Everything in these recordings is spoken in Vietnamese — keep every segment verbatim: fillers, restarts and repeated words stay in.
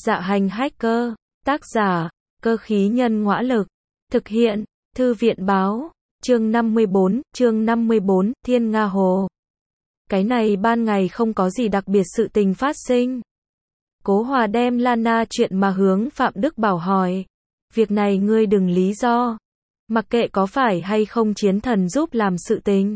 Dạ hành hacker, tác giả, cơ khí nhân ngõa lực, thực hiện, thư viện báo, chương năm mươi bốn, chương năm mươi bốn, Thiên Nga Hồ. Cái này ban ngày không có gì đặc biệt sự tình phát sinh. Cố Hòa đem Lana chuyện mà hướng Phạm Đức Bảo hỏi. Việc này ngươi đừng lý do. Mặc kệ có phải hay không chiến thần giúp làm sự tình.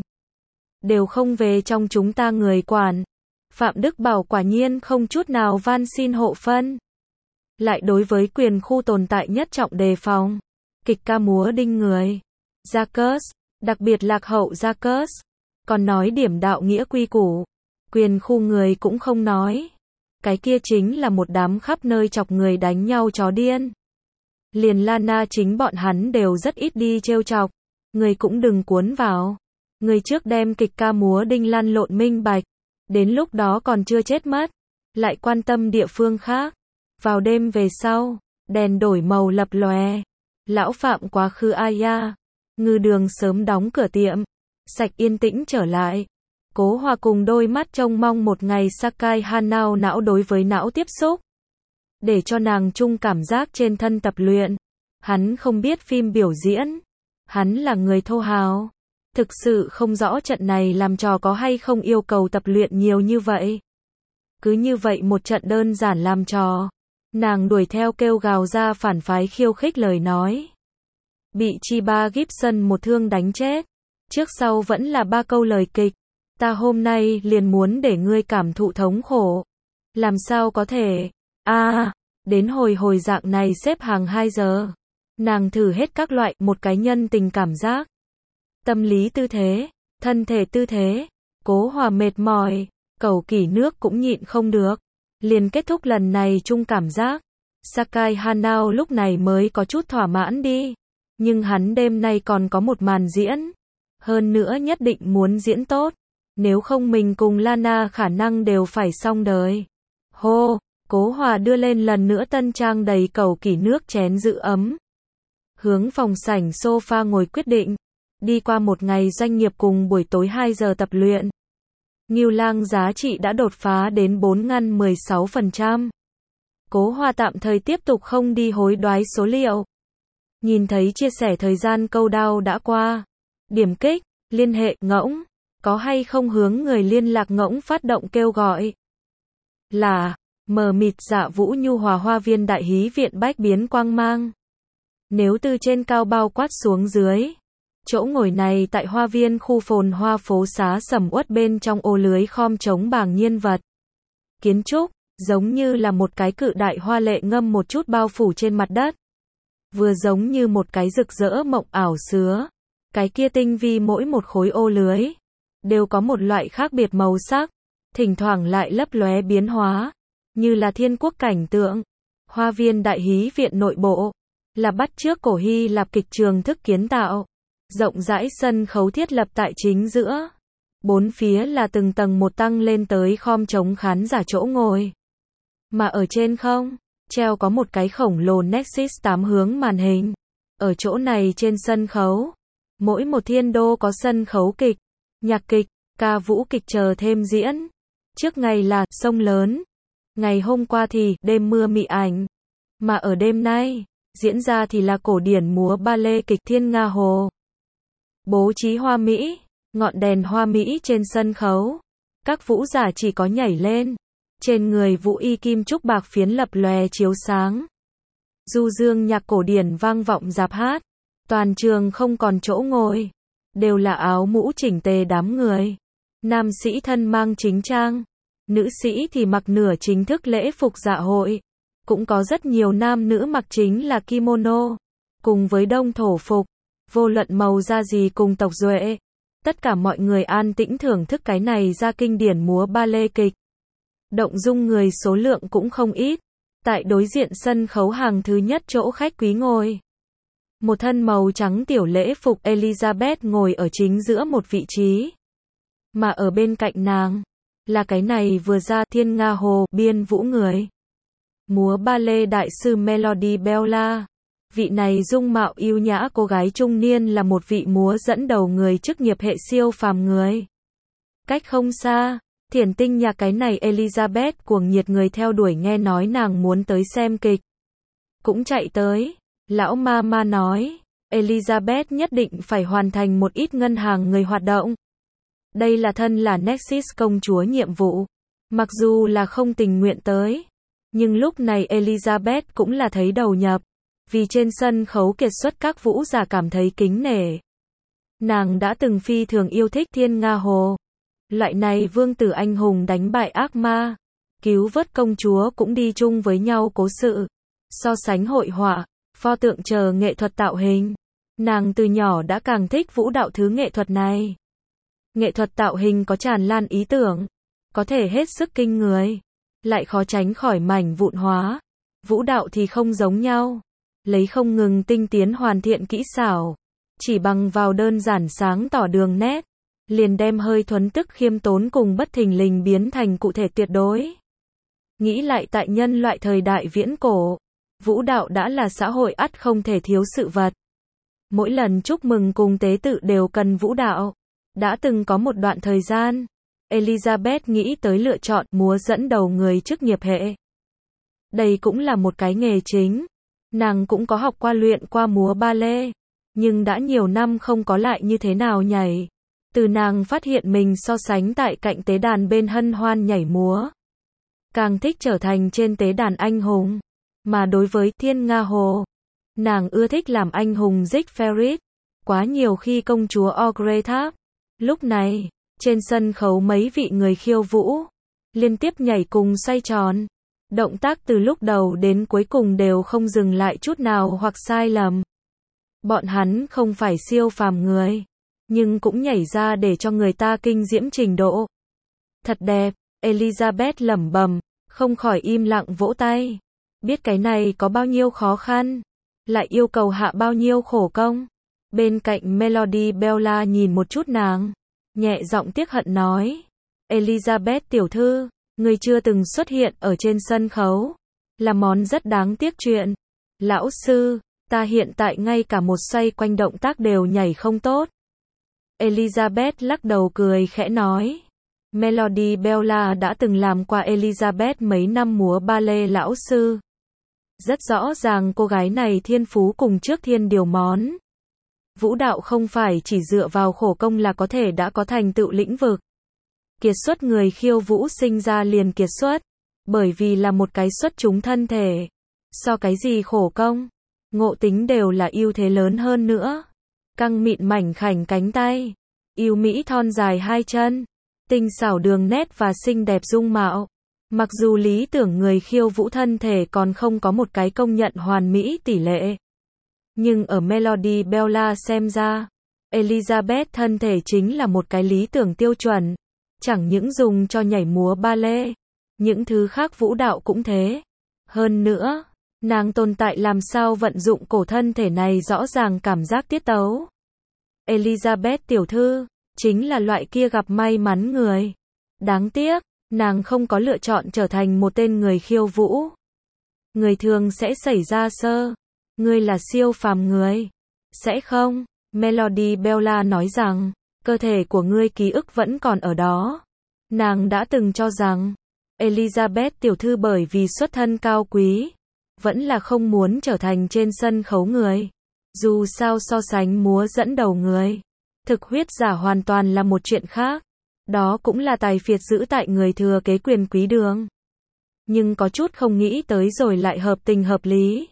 Đều không về trong chúng ta người quản. Phạm Đức Bảo quả nhiên không chút nào van xin hộ phân. Lại đối với quyền khu tồn tại nhất trọng đề phòng. Kịch ca múa đinh người. Jacques, đặc biệt lạc hậu Jacques. Còn nói điểm đạo nghĩa quy củ. Quyền khu người cũng không nói. Cái kia chính là một đám khắp nơi chọc người đánh nhau chó điên. Liền Lana chính bọn hắn đều rất ít đi trêu chọc. Người cũng đừng cuốn vào. Người trước đem kịch ca múa đinh lăn lộn minh bạch. Đến lúc đó còn chưa chết mất. Lại quan tâm địa phương khác. Vào đêm về sau, đèn đổi màu lập lòe. Lão Phạm quá khứ aya. Ngư đường sớm đóng cửa tiệm. Sạch yên tĩnh trở lại. Cố Hòa cùng đôi mắt trông mong một ngày Sakai Hanao não đối với não tiếp xúc. Để cho nàng chung cảm giác trên thân tập luyện. Hắn không biết phim biểu diễn. Hắn là người thô hào. Thực sự không rõ trận này làm trò có hay không yêu cầu tập luyện nhiều như vậy. Cứ như vậy một trận đơn giản làm trò. Nàng đuổi theo kêu gào ra phản phái khiêu khích lời nói. Bị Chiba Gibson một thương đánh chết. Trước sau vẫn là ba câu lời kịch. Ta hôm nay liền muốn để ngươi cảm thụ thống khổ. Làm sao có thể. a à, đến hồi hồi dạng này xếp hàng hai giờ. Nàng thử hết các loại một cái nhân tình cảm giác. Tâm lý tư thế, thân thể tư thế. Cố Hòa mệt mỏi. Cầu kỷ nước cũng nhịn không được. Liền kết thúc lần này chung cảm giác. Sakai Hanao lúc này mới có chút thỏa mãn đi. Nhưng hắn đêm nay còn có một màn diễn. Hơn nữa nhất định muốn diễn tốt. Nếu không mình cùng Lana khả năng đều phải xong đời. Hô, Cố Hòa đưa lên lần nữa tân trang đầy cầu kỷ nước chén giữ ấm. Hướng phòng sảnh sofa ngồi quyết định. Đi qua một ngày doanh nghiệp cùng buổi tối hai giờ tập luyện. Ngưu Lang giá trị đã đột phá đến bốn ngăn mười sáu phần trăm. Cố Hòa tạm thời tiếp tục không đi hối đoái số liệu. Nhìn thấy chia sẻ thời gian câu đao đã qua. Điểm kích, liên hệ, ngỗng. Có hay không hướng người liên lạc ngỗng phát động kêu gọi. Là, mờ mịt Dạ Vũ Nhu Hòa Hoa Viên Đại Hí Viện bách biến quang mang. Nếu từ trên cao bao quát xuống dưới. Chỗ ngồi này tại hoa viên khu phồn hoa phố xá sầm uất bên trong ô lưới khom trống bảng nhiên vật. Kiến trúc, giống như là một cái cự đại hoa lệ ngâm một chút bao phủ trên mặt đất. Vừa giống như một cái rực rỡ mộng ảo sứa. Cái kia tinh vi mỗi một khối ô lưới. Đều có một loại khác biệt màu sắc. Thỉnh thoảng lại lấp lóe biến hóa. Như là thiên quốc cảnh tượng. Hoa viên Đại Hí Viện nội bộ. Là bắt chước cổ Hy Lạp kịch trường thức kiến tạo. Rộng rãi sân khấu thiết lập tại chính giữa. Bốn phía là từng tầng một tăng lên tới khom trống khán giả chỗ ngồi. Mà ở trên không, treo có một cái khổng lồ Nexus tám hướng màn hình. Ở chỗ này trên sân khấu, mỗi một thiên đô có sân khấu kịch, nhạc kịch, ca vũ kịch chờ thêm diễn. Trước ngày là sông lớn. Ngày hôm qua thì đêm mưa mị ảnh. Mà ở đêm nay, diễn ra thì là cổ điển múa ba lê kịch Thiên Nga Hồ. Bố trí hoa mỹ, ngọn đèn hoa mỹ trên sân khấu. Các vũ giả chỉ có nhảy lên. Trên người vũ y kim trúc bạc phiến lập lòe chiếu sáng. Du dương nhạc cổ điển vang vọng dạp hát. Toàn trường không còn chỗ ngồi. Đều là áo mũ chỉnh tề đám người. Nam sĩ thân mang chính trang. Nữ sĩ thì mặc nửa chính thức lễ phục dạ hội. Cũng có rất nhiều nam nữ mặc chính là kimono. Cùng với đông thổ phục. Vô luận màu da gì cùng tộc duệ. Tất cả mọi người an tĩnh thưởng thức cái này ra kinh điển múa ba lê kịch. Động dung người số lượng cũng không ít. Tại đối diện sân khấu hàng thứ nhất chỗ khách quý ngồi. Một thân màu trắng tiểu lễ phục Elizabeth ngồi ở chính giữa một vị trí. Mà ở bên cạnh nàng, là cái này vừa ra Thiên Nga Hồ biên vũ người. Múa ba lê đại sư Melody Bella. Vị này dung mạo yêu nhã cô gái trung niên là một vị múa dẫn đầu người chức nghiệp hệ siêu phàm người. Cách không xa, Thiển Tinh Nhạc cái này Elizabeth cuồng nhiệt người theo đuổi nghe nói nàng muốn tới xem kịch. Cũng chạy tới. Lão ma ma nói, Elizabeth nhất định phải hoàn thành một ít ngân hàng người hoạt động. Đây là thân là Nexus công chúa nhiệm vụ. Mặc dù là không tình nguyện tới. Nhưng lúc này Elizabeth cũng là thấy đầu nhập. Vì trên sân khấu kiệt xuất các vũ giả cảm thấy kính nể. Nàng đã từng phi thường yêu thích Thiên Nga Hồ. Loại này vương tử anh hùng đánh bại ác ma. Cứu vớt công chúa cũng đi chung với nhau cố sự. So sánh hội họa, pho tượng chờ nghệ thuật tạo hình. Nàng từ nhỏ đã càng thích vũ đạo thứ nghệ thuật này. Nghệ thuật tạo hình có tràn lan ý tưởng. Có thể hết sức kinh người. Lại khó tránh khỏi mảnh vụn hóa. Vũ đạo thì không giống nhau. Lấy không ngừng tinh tiến hoàn thiện kỹ xảo. Chỉ bằng vào đơn giản sáng tỏ đường nét. Liền đem hơi thuấn tức khiêm tốn cùng bất thình lình biến thành cụ thể tuyệt đối. Nghĩ lại tại nhân loại thời đại viễn cổ. Vũ đạo đã là xã hội ắt không thể thiếu sự vật. Mỗi lần chúc mừng cùng tế tự đều cần vũ đạo. Đã từng có một đoạn thời gian, Elizabeth nghĩ tới lựa chọn múa dẫn đầu người chức nghiệp hệ. Đây cũng là một cái nghề chính. Nàng cũng có học qua luyện qua múa ballet, nhưng đã nhiều năm không có lại như thế nào nhảy. Từ nàng phát hiện mình so sánh tại cạnh tế đàn bên hân hoan nhảy múa. Càng thích trở thành trên tế đàn anh hùng. Mà đối với Thiên Nga Hồ, nàng ưa thích làm anh hùng Siegfried. Quá nhiều khi công chúa Ogre. Lúc này, trên sân khấu mấy vị người khiêu vũ, liên tiếp nhảy cùng xoay tròn. Động tác từ lúc đầu đến cuối cùng đều không dừng lại chút nào hoặc sai lầm. Bọn hắn không phải siêu phàm người, nhưng cũng nhảy ra để cho người ta kinh diễm trình độ. Thật đẹp, Elizabeth lẩm bẩm, không khỏi im lặng vỗ tay. Biết cái này có bao nhiêu khó khăn, lại yêu cầu hạ bao nhiêu khổ công. Bên cạnh Melody Bella nhìn một chút nàng, nhẹ giọng tiếc hận nói, Elizabeth tiểu thư, người chưa từng xuất hiện ở trên sân khấu, là món rất đáng tiếc chuyện. Lão sư, ta hiện tại ngay cả một xoay quanh động tác đều nhảy không tốt. Elizabeth lắc đầu cười khẽ nói, Melody Bella đã từng làm qua Elizabeth mấy năm múa ballet lão sư. Rất rõ ràng cô gái này thiên phú cùng trước thiên điều món. Vũ đạo không phải chỉ dựa vào khổ công là có thể đã có thành tựu lĩnh vực. Kiệt xuất người khiêu vũ sinh ra liền kiệt xuất, bởi vì là một cái xuất chúng thân thể. So cái gì khổ công, ngộ tính đều là ưu thế lớn hơn nữa. Căng mịn mảnh khảnh cánh tay, yêu mỹ thon dài hai chân, tinh xảo đường nét và xinh đẹp dung mạo. Mặc dù lý tưởng người khiêu vũ thân thể còn không có một cái công nhận hoàn mỹ tỷ lệ. Nhưng ở Melody Bella xem ra, Elizabeth thân thể chính là một cái lý tưởng tiêu chuẩn. Chẳng những dùng cho nhảy múa ballet, những thứ khác vũ đạo cũng thế. Hơn nữa, nàng tồn tại làm sao vận dụng cổ thân thể này rõ ràng cảm giác tiết tấu. Elizabeth tiểu thư, chính là loại kia gặp may mắn người. Đáng tiếc, nàng không có lựa chọn trở thành một tên người khiêu vũ. Người thường sẽ xảy ra sơ. Ngươi là siêu phàm người. Sẽ không, Melody Bella nói rằng, cơ thể của ngươi ký ức vẫn còn ở đó. Nàng đã từng cho rằng, Elizabeth tiểu thư bởi vì xuất thân cao quý, vẫn là không muốn trở thành trên sân khấu người. Dù sao so sánh múa dẫn đầu người, thực huyết giả hoàn toàn là một chuyện khác. Đó cũng là tài phiệt giữ tại người thừa kế quyền quý đường. Nhưng có chút không nghĩ tới rồi lại hợp tình hợp lý.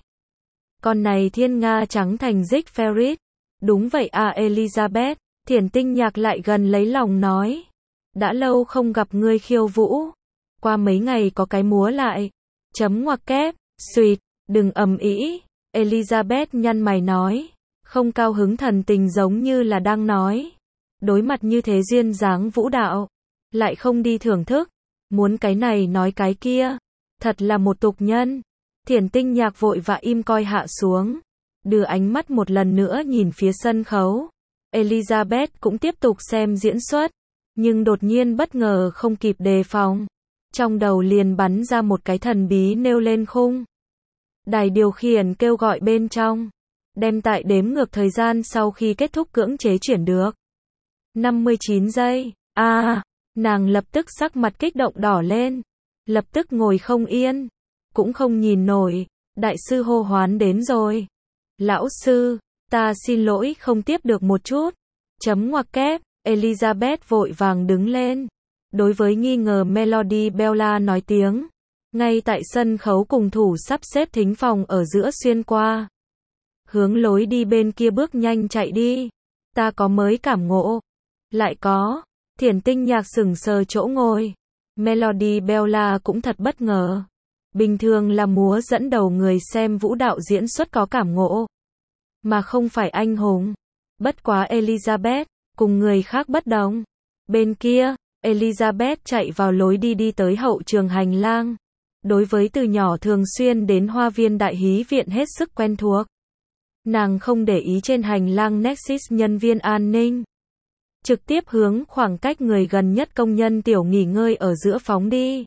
Con này Thiên Nga trắng thành Siegfried. Đúng vậy à Elizabeth, Thiển Tinh Nhạc lại gần lấy lòng nói. Đã lâu không gặp ngươi khiêu vũ. Qua mấy ngày có cái múa lại. Chấm ngoặc kép, xuyệt, đừng ầm ĩ. Elizabeth nhăn mày nói. Không cao hứng thần tình giống như là đang nói. Đối mặt như thế duyên dáng vũ đạo. Lại không đi thưởng thức. Muốn cái này nói cái kia. Thật là một tục nhân. Thiển Tinh Nhạc vội vã im coi hạ xuống. Đưa ánh mắt một lần nữa nhìn phía sân khấu. Elizabeth cũng tiếp tục xem diễn xuất. Nhưng đột nhiên bất ngờ không kịp đề phòng. Trong đầu liền bắn ra một cái thần bí nêu lên khung. Đài điều khiển kêu gọi bên trong. Đem tại đếm ngược thời gian sau khi kết thúc cưỡng chế chuyển được. năm mươi chín giây. À, Nàng lập tức sắc mặt kích động đỏ lên, lập tức ngồi không yên, cũng không nhìn nổi, đại sư hô hoán đến rồi. Lão sư, ta xin lỗi không tiếp được một chút. Chấm ngoặc kép, Elizabeth vội vàng đứng lên. Đối với nghi ngờ Melody Bella nói tiếng. Ngay tại sân khấu cùng thủ sắp xếp thính phòng ở giữa xuyên qua. Hướng lối đi bên kia bước nhanh chạy đi. Ta có mới cảm ngộ. Lại có. Thiển Tinh Nhạc sững sờ chỗ ngồi. Melody Bella cũng thật bất ngờ. Bình thường là múa dẫn đầu người xem vũ đạo diễn xuất có cảm ngộ. Mà không phải anh hùng. Bất quá Elizabeth, cùng người khác bất đồng. Bên kia, Elizabeth chạy vào lối đi đi tới hậu trường hành lang. Đối với từ nhỏ thường xuyên đến hoa viên đại hí viện hết sức quen thuộc. Nàng không để ý trên hành lang Nexus nhân viên an ninh. Trực tiếp hướng khoảng cách người gần nhất công nhân tiểu nghỉ ngơi ở giữa phóng đi.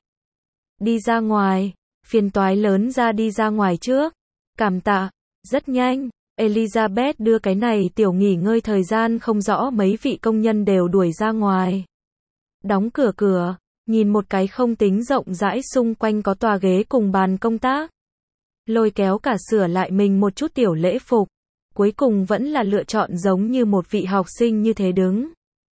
Đi ra ngoài, phiền toái lớn ra đi ra ngoài trước. Cảm tạ, rất nhanh, Elizabeth đưa cái này tiểu nghỉ ngơi thời gian không rõ mấy vị công nhân đều đuổi ra ngoài. Đóng cửa cửa, nhìn một cái không tính rộng rãi xung quanh có tòa ghế cùng bàn công tác. Lôi kéo cả sửa lại mình một chút tiểu lễ phục. Cuối cùng vẫn là lựa chọn giống như một vị học sinh như thế đứng.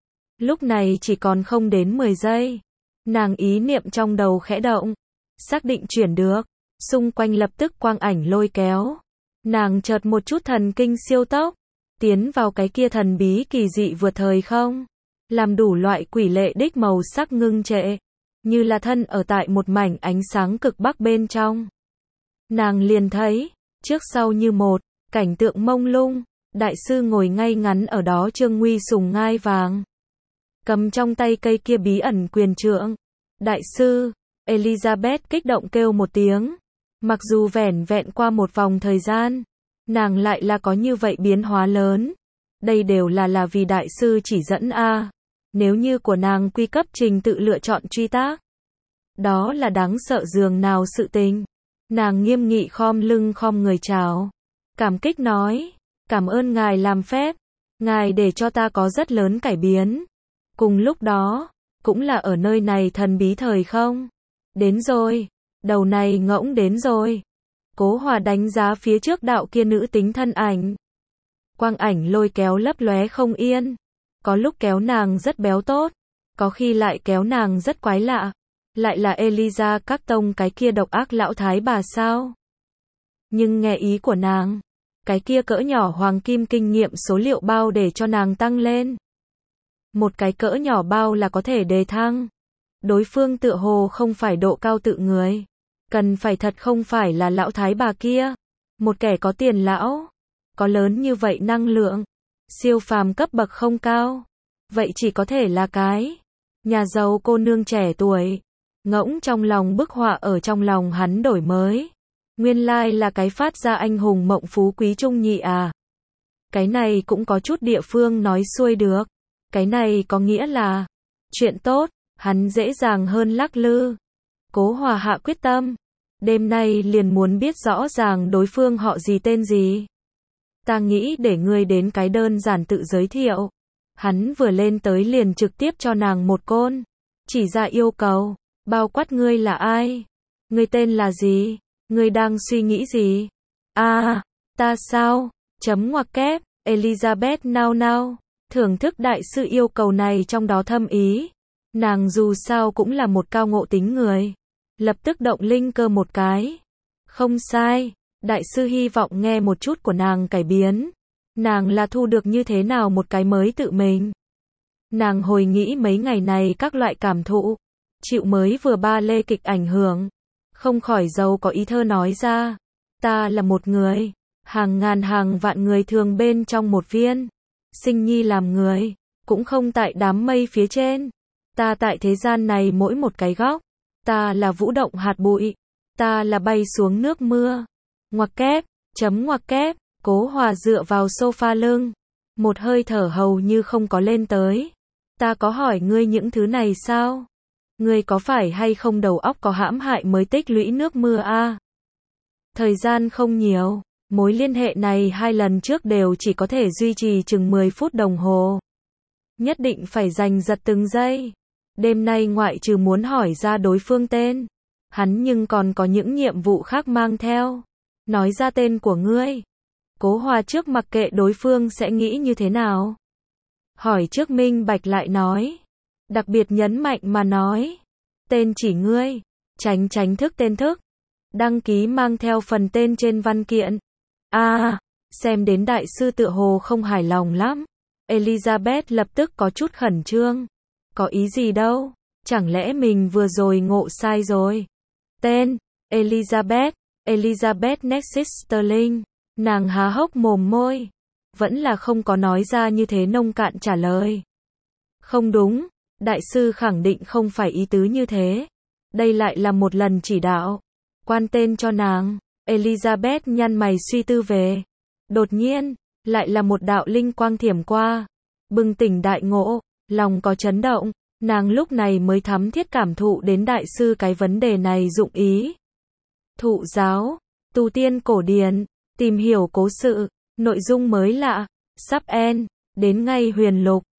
Lúc này chỉ còn không đến mười giây. Nàng ý niệm trong đầu khẽ động. Xác định chuyển được. Xung quanh lập tức quang ảnh lôi kéo. Nàng chợt một chút thần kinh siêu tốc. Tiến vào cái kia thần bí kỳ dị vượt thời không. Làm đủ loại quỷ lệ đích màu sắc ngưng trệ. Như là thân ở tại một mảnh ánh sáng cực bắc bên trong. Nàng liền thấy. Trước sau như một. Cảnh tượng mông lung. Đại sư ngồi ngay ngắn ở đó trương nguy sùng ngai vàng. Cầm trong tay cây kia bí ẩn quyền trượng. Đại sư, Elizabeth kích động kêu một tiếng. Mặc dù vẻn vẹn qua một vòng thời gian, nàng lại là có như vậy biến hóa lớn. Đây đều là là vì đại sư chỉ dẫn a. Nếu như của nàng quy cấp trình tự lựa chọn truy tác. Đó là đáng sợ dường nào sự tình. Nàng nghiêm nghị khom lưng khom người chào. Cảm kích nói, cảm ơn ngài làm phép. Ngài để cho ta có rất lớn cải biến. Cùng lúc đó, cũng là ở nơi này thần bí thời không. Đến rồi, đầu này ngỗng đến rồi. Cố Hòa đánh giá phía trước đạo kia nữ tính thân ảnh. Quang ảnh lôi kéo lấp lóe không yên. Có lúc kéo nàng rất béo tốt, có khi lại kéo nàng rất quái lạ. Lại là Eliza các tông cái kia độc ác lão thái bà sao? Nhưng nghe ý của nàng, cái kia cỡ nhỏ hoàng kim kinh nghiệm số liệu bao để cho nàng tăng lên. Một cái cỡ nhỏ bao là có thể đề thăng. Đối phương tựa hồ không phải độ cao tự người. Cần phải thật không phải là lão thái bà kia. Một kẻ có tiền lão. Có lớn như vậy năng lượng. Siêu phàm cấp bậc không cao. Vậy chỉ có thể là cái nhà giàu cô nương trẻ tuổi. Ngỗng trong lòng bức họa ở trong lòng hắn đổi mới. Nguyên lai là cái phát ra anh hùng mộng phú quý trung nhị à. Cái này cũng có chút địa phương nói xuôi được. Cái này có nghĩa là chuyện tốt, hắn dễ dàng hơn lắc lư. Cố Hòa hạ quyết tâm. Đêm nay liền muốn biết rõ ràng đối phương họ gì tên gì. Ta nghĩ để ngươi đến cái đơn giản tự giới thiệu. Hắn vừa lên tới liền trực tiếp cho nàng một côn. Chỉ ra yêu cầu. Bao quát ngươi là ai? Ngươi tên là gì? Ngươi đang suy nghĩ gì? À, ta sao? Chấm ngoặc kép, Elizabeth nao nao. Thưởng thức đại sư yêu cầu này trong đó thâm ý. Nàng dù sao cũng là một cao ngộ tính người. Lập tức động linh cơ một cái. Không sai, đại sư hy vọng nghe một chút của nàng cải biến. Nàng là thu được như thế nào một cái mới tự mình. Nàng hồi nghĩ mấy ngày này các loại cảm thụ. Chịu mới vừa ba lê kịch ảnh hưởng. Không khỏi giàu có ý thơ nói ra. Ta là một người. Hàng ngàn hàng vạn người thường bên trong một viên. Sinh nhi làm người. Cũng không tại đám mây phía trên. Ta tại thế gian này mỗi một cái góc. Ta là vũ động hạt bụi. Ta là bay xuống nước mưa. Ngoặc kép, chấm ngoặc kép. Cố Hòa dựa vào sofa lưng. Một hơi thở hầu như không có lên tới. Ta có hỏi ngươi những thứ này sao? Ngươi có phải hay không đầu óc có hãm hại mới tích lũy nước mưa a? À? Thời gian không nhiều. Mối liên hệ này hai lần trước đều chỉ có thể duy trì chừng mười phút đồng hồ. Nhất định phải giành giật từng giây. Đêm nay ngoại trừ muốn hỏi ra đối phương tên, hắn nhưng còn có những nhiệm vụ khác mang theo. Nói ra tên của ngươi. Cố Hòa trước mặc kệ đối phương sẽ nghĩ như thế nào. Hỏi trước minh bạch lại nói. Đặc biệt nhấn mạnh mà nói. Tên chỉ ngươi. Tránh tránh thức tên thức. Đăng ký mang theo phần tên trên văn kiện. À, xem đến đại sư tựa hồ không hài lòng lắm. Elizabeth lập tức có chút khẩn trương. Có ý gì đâu, chẳng lẽ mình vừa rồi ngộ sai rồi. Tên, Elizabeth, Elizabeth Nexus Sterling. Nàng há hốc mồm môi. Vẫn là không có nói ra như thế nông cạn trả lời. Không đúng, đại sư khẳng định không phải ý tứ như thế. Đây lại là một lần chỉ đạo. Quan tên cho nàng. Elizabeth nhăn mày suy tư về. Đột nhiên, lại là một đạo linh quang thiểm qua. Bừng tỉnh đại ngộ, lòng có chấn động. Nàng lúc này mới thấm thiết cảm thụ đến đại sư cái vấn đề này dụng ý. Thụ giáo, tu tiên cổ điển, tìm hiểu cố sự, nội dung mới lạ, sắp end, đến ngay huyền lục.